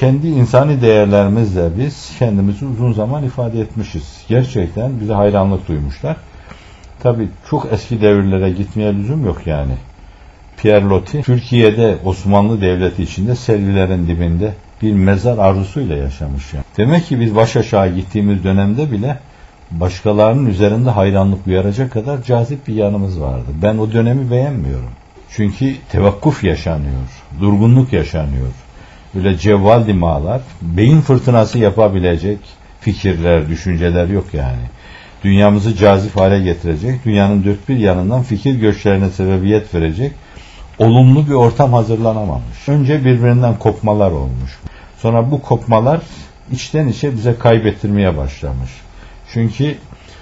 Kendi insani değerlerimizle biz kendimizi uzun zaman ifade etmişiz. Gerçekten bize hayranlık duymuşlar. Tabii çok eski devirlere gitmeye lüzum yok yani. Pierre Loti, Türkiye'de Osmanlı Devleti içinde Selvilerin dibinde bir mezar arzusuyla yaşamış yani. Demek ki biz baş aşağı gittiğimiz dönemde bile başkalarının üzerinde hayranlık uyaracak kadar cazip bir yanımız vardı. Ben o dönemi beğenmiyorum. Çünkü tevakkuf yaşanıyor, durgunluk yaşanıyor. Böyle cevval dimalar, beyin fırtınası yapabilecek fikirler, düşünceler yok yani. Dünyamızı cazip hale getirecek, dünyanın dört bir yanından fikir göçlerine sebebiyet verecek olumlu bir ortam hazırlanamamış. Önce birbirinden kopmalar olmuş. Sonra bu kopmalar içten içe bize kaybettirmeye başlamış. Çünkü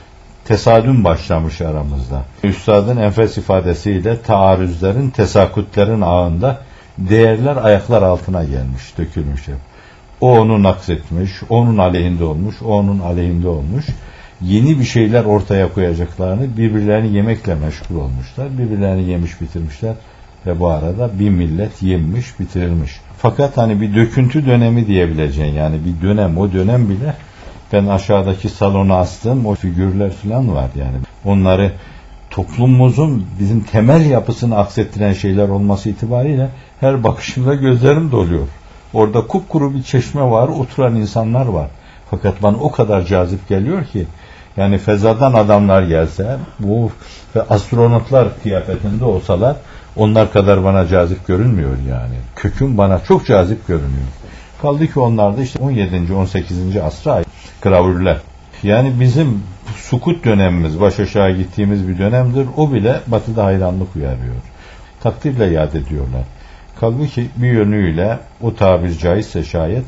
tesadüm başlamış aramızda. Üstadın enfes ifadesiyle taarruzların, tesakütlerin ağında değerler ayaklar altına gelmiş, dökülmüş hep. O onu nakzetmiş, onun aleyhinde olmuş, o onun aleyhinde olmuş. Yeni bir şeyler ortaya koyacaklarını birbirlerini yemekle meşgul olmuşlar. Birbirlerini yemiş bitirmişler ve bu arada bir millet yenmiş bitirilmiş. Fakat hani bir döküntü dönemi diyebileceğin yani bir dönem, o dönem bile ben aşağıdaki salona astığım o figürler falan var yani. Onları toplumumuzun bizim temel yapısını aksettiren şeyler olması itibariyle her bakışımda gözlerim doluyor. Orada kupkuru bir çeşme var, oturan insanlar var. Fakat bana o kadar cazip geliyor ki yani fezadan adamlar gelse bu ve astronotlar kıyafetinde olsalar onlar kadar bana cazip görünmüyor yani. Köküm bana çok cazip görünüyor. Kaldı ki onlar da işte 17. 18. asra ait gravürler. Yani bizim sukut dönemimiz, baş aşağı gittiğimiz bir dönemdir. O bile Batı'da hayranlık uyarıyor. Takdirle yad ediyorlar. Kaldı bir yönüyle o tabir caizse şayet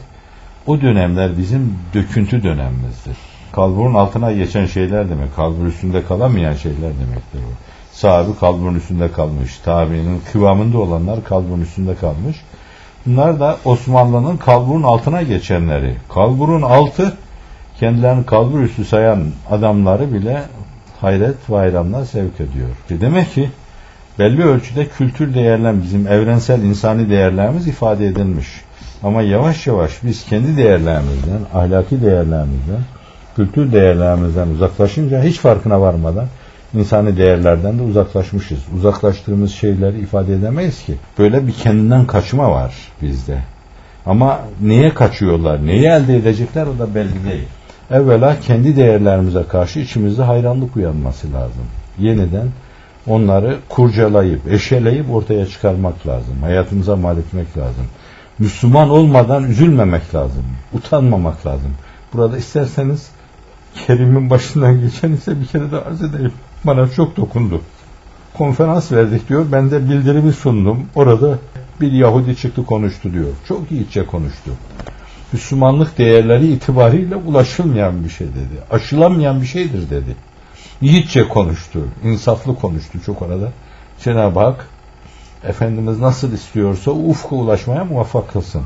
o dönemler bizim döküntü dönemimizdir. Kalburun altına geçen şeyler demek, kalbur üstünde kalamayan şeyler demektir o. Sahibi kalburun üstünde kalmış, tabiinin kıvamında olanlar kalburun üstünde kalmış. Bunlar da Osmanlı'nın kalburun altına geçenleri. Kalburun altı kendilerini kalbur üstü sayan adamları bile hayret ve hayranlığa sevk ediyor. Demek ki belli ölçüde kültür değerler, bizim evrensel insani değerlerimiz ifade edilmiş. Ama yavaş yavaş biz kendi değerlerimizden, ahlaki değerlerimizden, kültür değerlerimizden uzaklaşınca hiç farkına varmadan insani değerlerden de uzaklaşmışız. Uzaklaştığımız şeyleri ifade edemeyiz ki. Böyle bir kendinden kaçma var bizde. Ama neye kaçıyorlar, neyi elde edecekler o da belli değil. Evvela kendi değerlerimize karşı içimizde hayranlık uyanması lazım. Yeniden onları kurcalayıp, eşeleyip ortaya çıkarmak lazım. Hayatımıza mal etmek lazım. Müslüman olmadan üzülmemek lazım. Utanmamak lazım. Burada isterseniz Kerim'in başından geçen ise bir kere de arz edeyim. Bana çok dokundu. Konferans verdik diyor. Ben de bildirimi sundum. Orada bir Yahudi çıktı konuştu diyor. Çok iyice konuştu. Müslümanlık değerleri itibariyle ulaşılmayan bir şey dedi. Aşılamayan bir şeydir dedi. Yiğitçe konuştu. İnsaflı konuştu çok arada. Cenab-ı Hak Efendimiz nasıl istiyorsa ufka ulaşmaya muvaffak kılsın.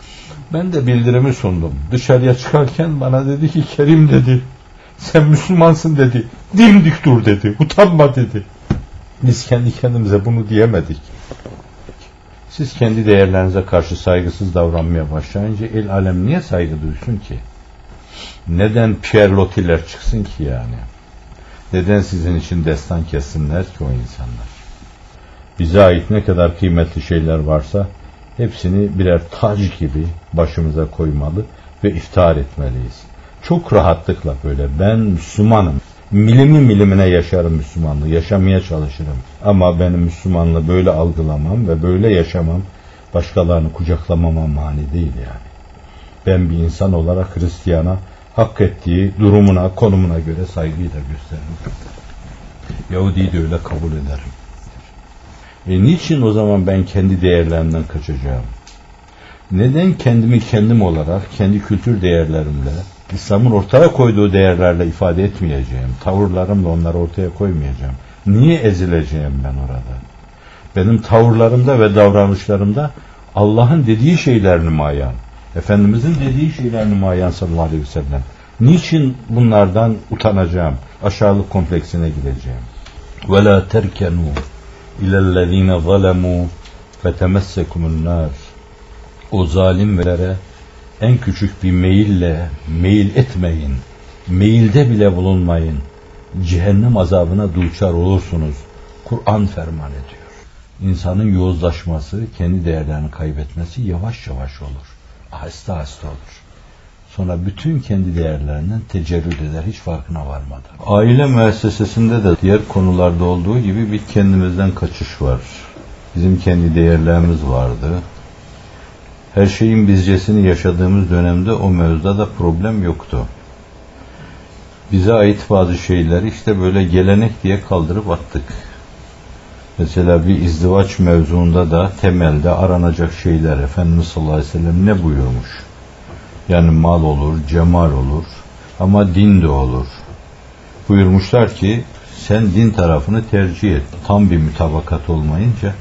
Ben de bildirimi sundum. Dışarıya çıkarken bana dedi ki Kerim dedi sen Müslümansın dedi. Dimdik dur dedi. Utanma dedi. Biz kendi kendimize bunu diyemedik. Siz kendi değerlerinize karşı saygısız davranmaya başlayınca el alem niye saygı duysun ki? Neden Pierre Loti'ler çıksın ki yani? Neden sizin için destan kessinler ki o insanlar? Bize ait ne kadar kıymetli şeyler varsa hepsini birer tac gibi başımıza koymalı ve iftihar etmeliyiz. Çok rahatlıkla böyle ben Müslümanım. Milimi milimine yaşarım Müslümanlığı. Yaşamaya çalışırım. Ama benim Müslümanlığı böyle algılamam ve böyle yaşamam başkalarını kucaklamama mani değil yani. Ben bir insan olarak Hristiyana hak ettiği durumuna, konumuna göre saygıyı da gösteririm. Yahudi'yi de öyle kabul ederim. Niçin o zaman ben kendi değerlerimden kaçacağım? Neden kendimi kendim olarak, kendi kültür değerlerimle, İslam'ın ortaya koyduğu değerlerle ifade etmeyeceğim? Tavırlarımla onları ortaya koymayacağım. Niye ezileceğim ben orada? Benim tavırlarımda ve davranışlarımda Allah'ın dediği şeyler nümayan, Efendimizin dediği şeyler nümayan sallallahu aleyhi ve sellem. Niçin bunlardan utanacağım? Aşağılık kompleksine gideceğim. وَلَا تَرْكَنُوا اِلَى الَّذ۪ينَ ظَلَمُوا فَتَمَسَّكُمُ النَّارِ. O zalimlere En küçük bir meyille meyil etmeyin. Meyilde bile bulunmayın. Cehennem azabına duçar olursunuz. Kur'an ferman ediyor. İnsanın yozlaşması, kendi değerlerini kaybetmesi yavaş yavaş olur. Aheste aheste olur. Sonra bütün kendi değerlerinden tecerrüt eder, hiç farkına varmadan. Aile müessesesinde de diğer konularda olduğu gibi bir kendimizden kaçış var. Bizim kendi değerlerimiz vardı. Her şeyin bizcesini yaşadığımız dönemde o mevzuda da problem yoktu. Bize ait bazı şeyleri işte böyle gelenek diye kaldırıp attık. Mesela bir izdivaç mevzuunda da temelde aranacak şeyler Efendimiz sallallahu aleyhi ve sellem ne buyurmuş? Yani mal olur, cemal olur ama din de olur. Buyurmuşlar ki sen din tarafını tercih et. Tam bir mütabakat olmayınca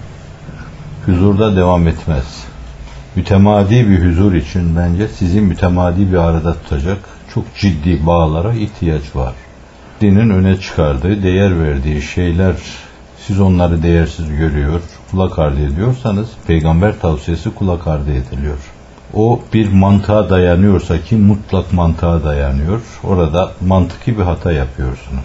huzurda devam etmez. Mütemadi bir huzur için bence sizi mütemadi bir arada tutacak çok ciddi bağlara ihtiyaç var. Dinin öne çıkardığı, değer verdiği şeyler, siz onları değersiz görüyor, kulak ardı ediyorsanız peygamber tavsiyesi kulak ardı ediliyor. O bir mantığa dayanıyorsa ki mutlak mantığa dayanıyor, orada mantıki bir hata yapıyorsunuz.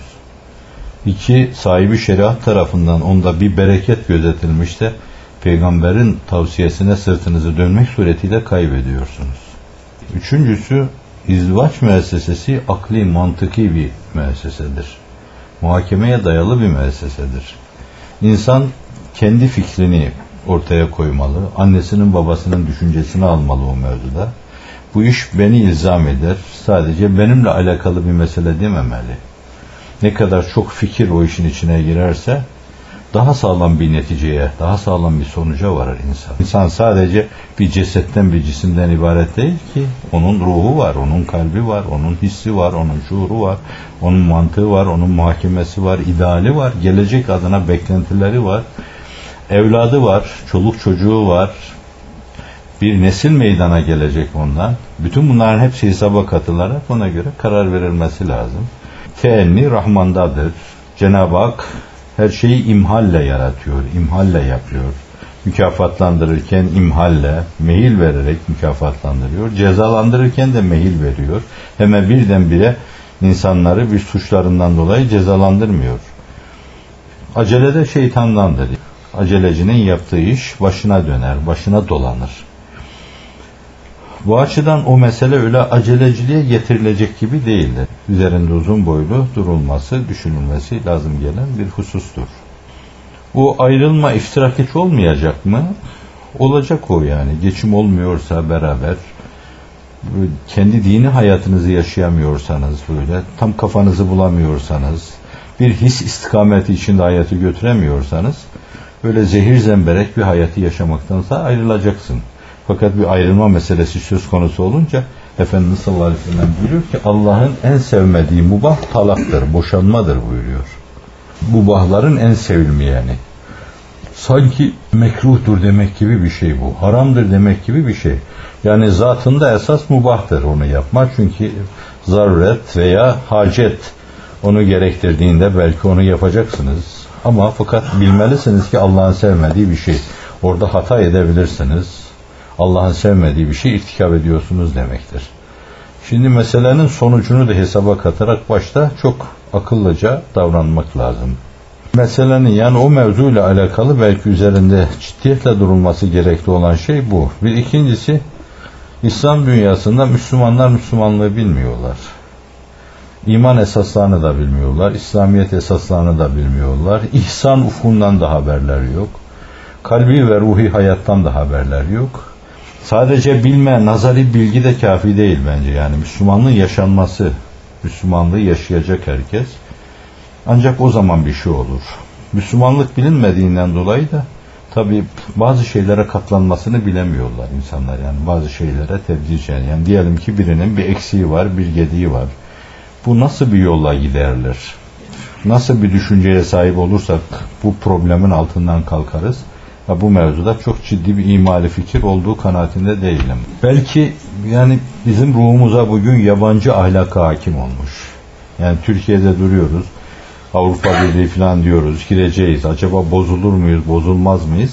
İki, sahibi şeriat tarafından onda bir bereket gözetilmiş de peygamberin tavsiyesine sırtınızı dönmek suretiyle kaybediyorsunuz. Üçüncüsü, izdivaç müessesesi akli, mantıki bir müessesedir. Muhakemeye dayalı bir müessesedir. İnsan kendi fikrini ortaya koymalı, annesinin babasının düşüncesini almalı o mevzuda. Bu iş beni ilzam eder, sadece benimle alakalı bir mesele dememeli. Ne kadar çok fikir o işin içine girerse, daha sağlam bir neticeye, daha sağlam bir sonuca varır insan. İnsan sadece bir cesetten, bir cisimden ibaret değil ki. Onun ruhu var, onun kalbi var, onun hissi var, onun şuuru var, onun mantığı var, onun muhakemesi var, ideali var, gelecek adına beklentileri var, evladı var, çoluk çocuğu var, bir nesil meydana gelecek ondan. Bütün bunların hepsi hesaba katılarak ona göre karar verilmesi lazım. Teenni Rahman'dadır. Cenab-ı Hak her şeyi imhalle yaratıyor, imhalle yapıyor. Mükafatlandırırken imhalle, mehil vererek mükafatlandırıyor. Cezalandırırken de mehil veriyor. Hemen birdenbire insanları bir suçlarından dolayı cezalandırmıyor. Acele de şeytandandır. Acelecinin yaptığı iş başına döner, başına dolanır. Bu açıdan o mesele öyle aceleciliğe getirilecek gibi değildir. Üzerinde uzun boylu durulması, düşünülmesi lazım gelen bir husustur. Bu ayrılma, iftirak hiç olmayacak mı? Olacak o yani. Geçim olmuyorsa beraber, kendi dini hayatınızı yaşayamıyorsanız böyle, tam kafanızı bulamıyorsanız, bir his istikameti içinde hayatı götüremiyorsanız, öyle zehir zemberek bir hayatı yaşamaktansa ayrılacaksın. Fakat bir ayrılma meselesi söz konusu olunca Efendimiz sallallahu aleyhi ve sellem buyuruyor ki Allah'ın en sevmediği mubah talaktır, boşanmadır buyuruyor. Mubahların en sevilmeyeni. Sanki mekruhtur demek gibi bir şey bu. Haramdır demek gibi bir şey. Yani zatında esas mubahtır onu yapma. Çünkü zaruret veya hacet onu gerektirdiğinde belki onu yapacaksınız. Ama fakat bilmelisiniz ki Allah'ın sevmediği bir şey. Orada hata edebilirsiniz. Allah'ın sevmediği bir şey irtikap ediyorsunuz demektir. Şimdi meselenin sonucunu da hesaba katarak başta çok akıllıca davranmak lazım. Meselenin yani o mevzuyla alakalı belki üzerinde ciddiyetle durulması gerekli olan şey bu. Bir ikincisi, İslam dünyasında Müslümanlar Müslümanlığı bilmiyorlar. İman esaslarını da bilmiyorlar. İslamiyet esaslarını da bilmiyorlar. İhsan ufkundan da haberleri yok. Kalbi ve ruhi hayattan da haberleri yok. Sadece bilme, nazari bilgi de kafi değil bence. Yani Müslümanlığın yaşanması, Müslümanlığı yaşayacak herkes. Ancak o zaman bir şey olur. Müslümanlık bilinmediğinden dolayı da tabii bazı şeylere katlanmasını bilemiyorlar insanlar. Yani bazı şeylere tebdicen. Yani diyelim ki birinin bir eksiği var, bir gediği var. Bu nasıl bir yolla giderler? Nasıl bir düşünceye sahip olursak bu problemin altından kalkarız? Ya bu mevzuda çok ciddi bir imali fikir olduğu kanaatinde değilim. Belki yani bizim ruhumuza bugün yabancı ahlaka hakim olmuş. Yani Türkiye'de duruyoruz. Avrupa Birliği falan diyoruz. Gireceğiz. Acaba bozulur muyuz, bozulmaz mıyız?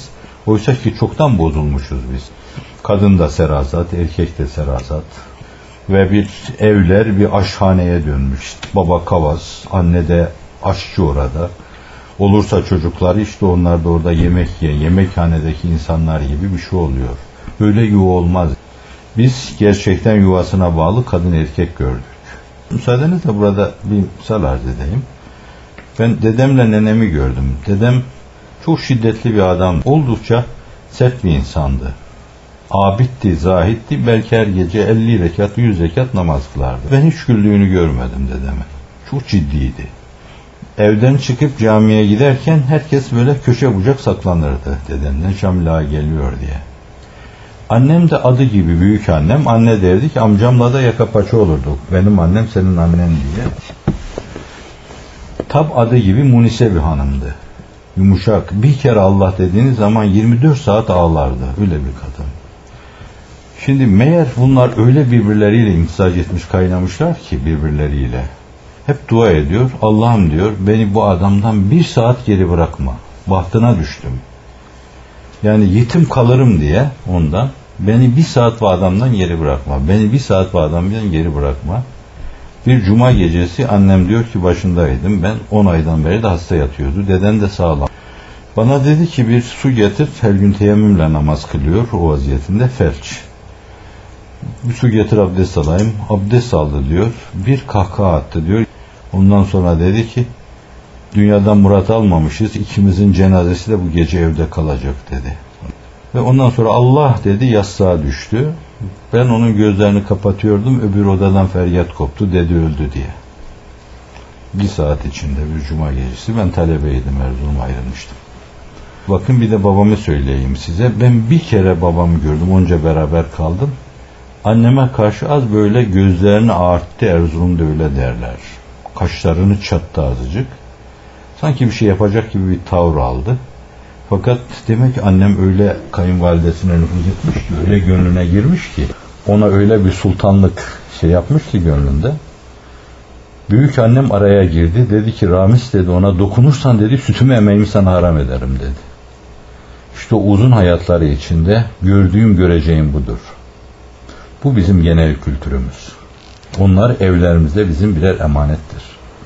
Oysa ki çoktan bozulmuşuz biz. Kadın da serasat, erkek de serasat. Ve bir evler bir aşhaneye dönmüş. Baba kavas, anne de aşçı orada. Olursa çocukları işte onlar da orada yemek yiyen, yemekhanedeki insanlar gibi bir şey oluyor. Böyle yuva olmaz. Biz gerçekten yuvasına bağlı kadın erkek gördük. Müsaadenizle burada bir misal arz edeyim. Ben dedemle nenemi gördüm. Dedem çok şiddetli bir adam. Oldukça sert bir insandı. Abiddi, zahitti. Belki her gece 50 rekat, 100 rekat namaz kılardı. Ben hiç güldüğünü görmedim dedeme. Çok ciddiydi. Evden çıkıp camiye giderken herkes böyle köşe bucak saklanırdı dedemden Şamil Ağa geliyor diye. Annem de adı gibi büyük annem. Anne derdi ki amcamla da yaka paça olurduk. Benim annem senin annen diye. Tab adı gibi Munise bir hanımdı. Yumuşak. Bir kere Allah dediğiniz zaman 24 saat ağlardı. Öyle bir kadın. Şimdi meğer bunlar öyle birbirleriyle imtizac etmiş, kaynamışlar ki birbirleriyle. Hep dua ediyor. Allah'ım diyor beni bu adamdan bir saat geri bırakma. Bahtına düştüm. Yani yetim kalırım diye ondan. Beni bir saat bu adamdan geri bırakma. Beni bir saat bu adamdan geri bırakma. Bir cuma gecesi annem diyor ki başındaydım. Ben 10 aydan beri de hasta yatıyordu. Deden de sağlam. Bana dedi ki bir su getir. Her gün teyemmümle namaz kılıyor. O vaziyetinde felç. Bir su getir abdest alayım. Abdest aldı diyor. Bir kahkaha attı diyor. Ondan sonra dedi ki dünyadan murat almamışız. İkimizin cenazesi de bu gece evde kalacak dedi. Ve ondan sonra Allah dedi yastığa düştü. Ben onun gözlerini kapatıyordum. Öbür odadan feryat koptu. Dede öldü diye. Bir saat içinde bir cuma gecesi ben talebeydim. Erzurum'a ayrılmıştım. Bakın bir de babamı söyleyeyim size. Ben bir kere babamı gördüm. Onca beraber kaldım. Anneme karşı az böyle gözlerini ağarttı. Erzurum'da öyle derler. Kaşlarını çattı azıcık. Sanki bir şey yapacak gibi bir tavır aldı. Fakat demek ki annem öyle kayınvalidesine nüfuz etmiş ki, öyle gönlüne girmiş ki, ona öyle bir sultanlık şey yapmış ki gönlünde. Büyük annem araya girdi. Dedi ki Ramiz dedi ona dokunursan dedi sütümü emeğimi sana haram ederim dedi. İşte o uzun hayatları içinde gördüğüm göreceğim budur. Bu bizim genel kültürümüz. Onlar evlerimizde bizim birer emanettir.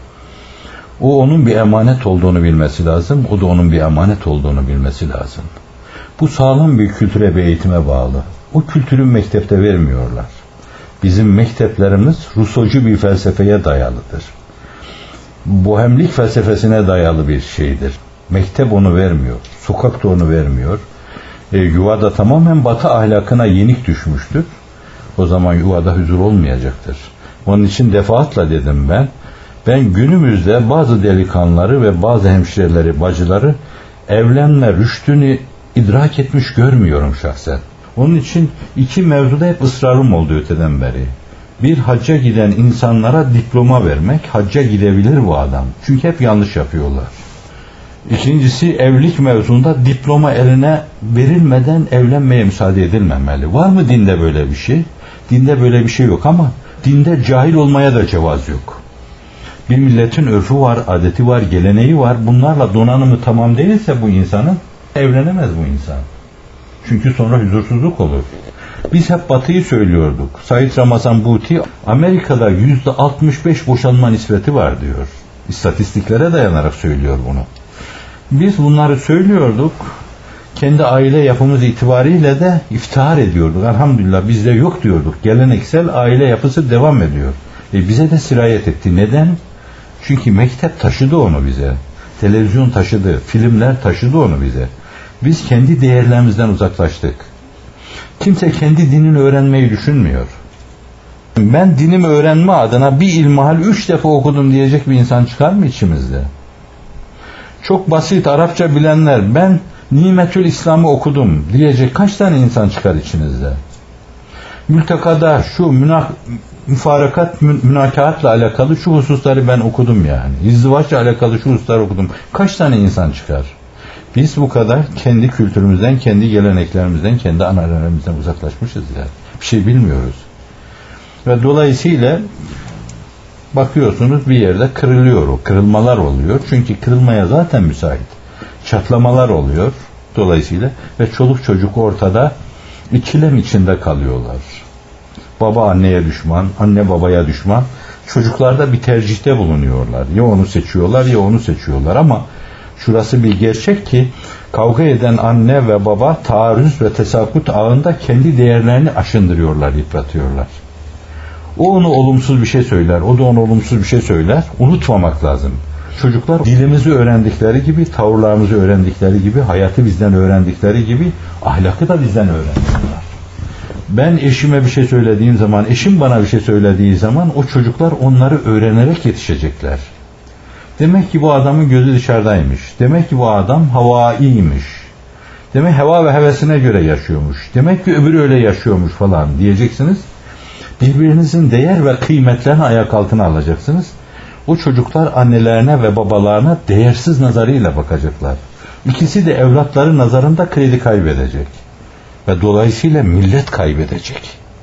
O onun bir emanet olduğunu bilmesi lazım. O da onun bir emanet olduğunu bilmesi lazım. Bu sağlam bir kültüre ve eğitime bağlı. O kültürü mektepte vermiyorlar. Bizim mekteplerimiz Rusocu bir felsefeye dayalıdır. Bohemlik felsefesine dayalı bir şeydir. Mektep onu vermiyor. Sokak da onu vermiyor. Yuvada tamamen Batı ahlakına yenik düşmüştür. O zaman yuvada huzur olmayacaktır. Onun için defaatla dedim ben. Ben günümüzde bazı delikanlıları ve bazı hemşireleri, bacıları evlenme rüştünü idrak etmiş görmüyorum şahsen. Onun için iki mevzuda hep ısrarım oldu öteden beri. Bir, hacca giden insanlara diploma vermek. Hacca gidebilir bu adam. Çünkü hep yanlış yapıyorlar. İkincisi, evlilik mevzunda diploma eline verilmeden evlenmeye müsaade edilmemeli. Var mı dinde böyle bir şey? Dinde böyle bir şey yok ama dinde cahil olmaya da cevaz yok. Bir milletin örfü var, adeti var, geleneği var. Bunlarla donanımı tamam değilse bu insanın evlenemez bu insan. Çünkü sonra huzursuzluk olur. Biz hep Batı'yı söylüyorduk. Said Ramazan Buti Amerika'da %65 boşanma nispeti var diyor. İstatistiklere dayanarak söylüyor bunu. Biz bunları söylüyorduk. Kendi aile yapımız itibariyle de iftihar ediyorduk. Elhamdülillah bizde yok diyorduk. Geleneksel aile yapısı devam ediyor. Bize de sirayet etti. Neden? Çünkü mektep taşıdı onu bize. Televizyon taşıdı, filmler taşıdı onu bize. Biz kendi değerlerimizden uzaklaştık. Kimse kendi dinini öğrenmeyi düşünmüyor. Ben dinimi öğrenme adına bir ilmihal 3 defa okudum diyecek bir insan çıkar mı içimizde? Çok basit Arapça bilenler ben Nimetül İslam'ı okudum diyecek kaç tane insan çıkar içinizde? Mültekada şu müfarakat, münakaatla alakalı şu hususları ben okudum yani. İzdivaçla alakalı şu hususları okudum. Kaç tane insan çıkar? Biz bu kadar kendi kültürümüzden, kendi geleneklerimizden, kendi analarımızdan uzaklaşmışız ya. Bir şey bilmiyoruz. Ve dolayısıyla bakıyorsunuz bir yerde kırılıyor o. Kırılmalar oluyor. Çünkü kırılmaya zaten müsait. Çatlamalar oluyor. Dolayısıyla ve çoluk çocuk ortada ikilem içinde kalıyorlar. Baba anneye düşman, anne babaya düşman. Çocuklar da bir tercihte bulunuyorlar. Ya onu seçiyorlar ya onu seçiyorlar ama şurası bir gerçek ki kavga eden anne ve baba taarruz ve tesakut ağında kendi değerlerini aşındırıyorlar, yıpratıyorlar. O ona olumsuz bir şey söyler, o da ona olumsuz bir şey söyler. Unutmamak lazım. Çocuklar dilimizi öğrendikleri gibi, tavırlarımızı öğrendikleri gibi, hayatı bizden öğrendikleri gibi ahlakı da bizden öğreniyorlar. Ben eşime bir şey söylediğim zaman, eşim bana bir şey söylediği zaman o çocuklar onları öğrenerek yetişecekler. Demek ki bu adamın gözü dışarıdaymış. Demek ki bu adam havaiymiş. Demek heva ve hevesine göre yaşıyormuş. Demek ki öbürü öyle yaşıyormuş falan diyeceksiniz. Birbirinizin değer ve kıymetlerini ayak altına alacaksınız. O çocuklar annelerine ve babalarına değersiz nazarıyla bakacaklar. İkisi de evlatları nazarında kredi kaybedecek. Ve dolayısıyla millet kaybedecek.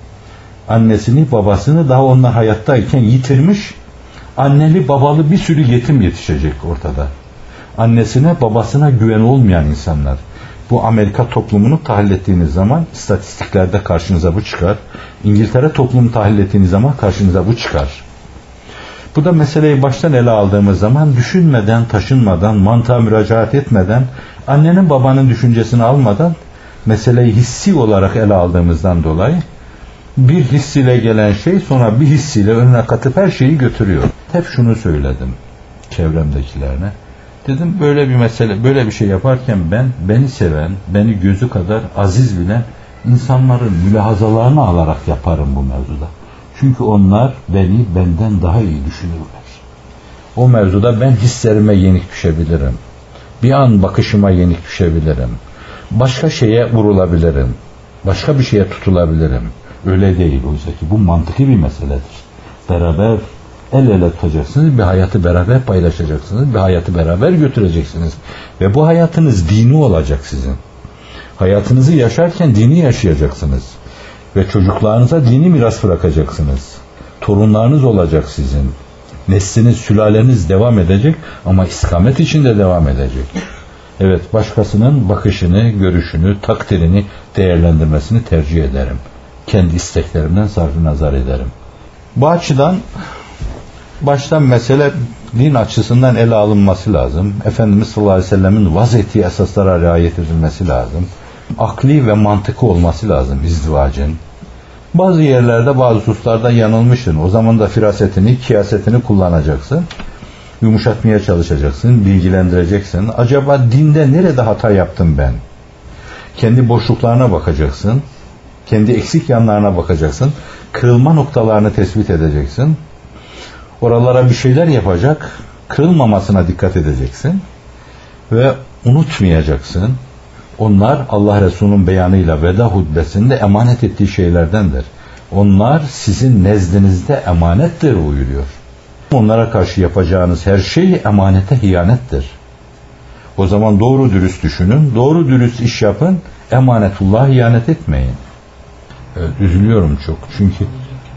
Annesini, babasını daha onlar hayattayken yitirmiş, anneli babalı bir sürü yetim yetişecek ortada. Annesine, babasına güven olmayan insanlar. Bu Amerika toplumunu tahlil ettiğiniz zaman istatistiklerde karşınıza bu çıkar. İngiltere toplumunu tahlil ettiğiniz zaman karşınıza bu çıkar. Bu da meseleyi baştan ele aldığımız zaman düşünmeden, taşınmadan, mantığa müracaat etmeden, annenin babanın düşüncesini almadan meseleyi hissi olarak ele aldığımızdan dolayı bir hissiyle gelen şey sonra bir hissiyle önüne katıp her şeyi götürüyor. Hep şunu söyledim çevremdekilerine. Dedim böyle bir mesele, böyle bir şey yaparken beni seven, beni gözü kadar aziz bilen insanların mülahazalarını alarak yaparım bu mevzuda. Çünkü onlar beni benden daha iyi düşünürler. O mevzuda ben hislerime yenik düşebilirim. Bir an bakışıma yenik düşebilirim. Başka şeye vurulabilirim. Başka bir şeye tutulabilirim. Öyle değil oysa ki bu mantıklı bir meseledir. Beraber el ele tutacaksınız, bir hayatı beraber paylaşacaksınız, bir hayatı beraber götüreceksiniz. Ve bu hayatınız dini olacak sizin. Hayatınızı yaşarken dini yaşayacaksınız. Ve çocuklarınıza dini miras bırakacaksınız. Torunlarınız olacak sizin. Nesliniz, sülaleniz devam edecek ama istikamet içinde devam edecek. Evet, başkasının bakışını, görüşünü, takdirini değerlendirmesini tercih ederim. Kendi isteklerimden sarfı nazar ederim. Bu açıdan baştan mesele din açısından ele alınması lazım. Efendimiz sallallahu aleyhi ve sellemin vaz ettiği esaslara riayet edilmesi lazım. Akli ve mantıklı olması lazım izdivacın. Bazı yerlerde, bazı hususlarda yanılmışsın. O zaman da firasetini, kiyasetini kullanacaksın. Yumuşatmaya çalışacaksın, bilgilendireceksin. Acaba dinde nerede hata yaptım ben? Kendi boşluklarına bakacaksın. Kendi eksik yanlarına bakacaksın. Kırılma noktalarını tespit edeceksin. Oralara bir şeyler yapacak. Kırılmamasına dikkat edeceksin. Ve unutmayacaksın. Onlar Allah Resulü'nün beyanıyla veda hutbesinde emanet ettiği şeylerdendir. Onlar sizin nezdinizde emanettir buyuruyor. Onlara karşı yapacağınız her şey emanete hiyanettir. O zaman doğru dürüst düşünün, doğru dürüst iş yapın, emanetullah'a hiyanet etmeyin. Evet, üzülüyorum çok. Çünkü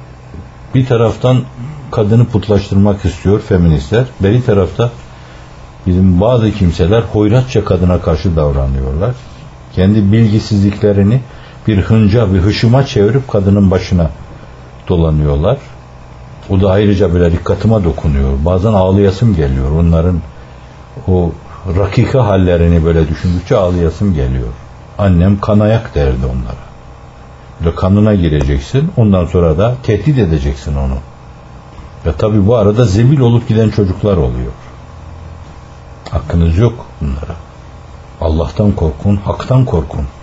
bir taraftan kadını putlaştırmak istiyor feministler, bir tarafta bizim bazı kimseler hoyratça kadına karşı davranıyorlar. Kendi bilgisizliklerini bir hınca, bir hışıma çevirip kadının başına dolanıyorlar. O da ayrıca böyle dikkatime dokunuyor. Bazen ağlayasım geliyor. Onların o rakika hallerini böyle düşündükçe ağlayasım geliyor. Annem kanayak derdi onlara. Ve kanına gireceksin. Ondan sonra da tehdit edeceksin onu. Ve tabi bu arada zebil olup giden çocuklar oluyor. Hakkınız yok bunlara. Allah'tan korkun, haktan korkun.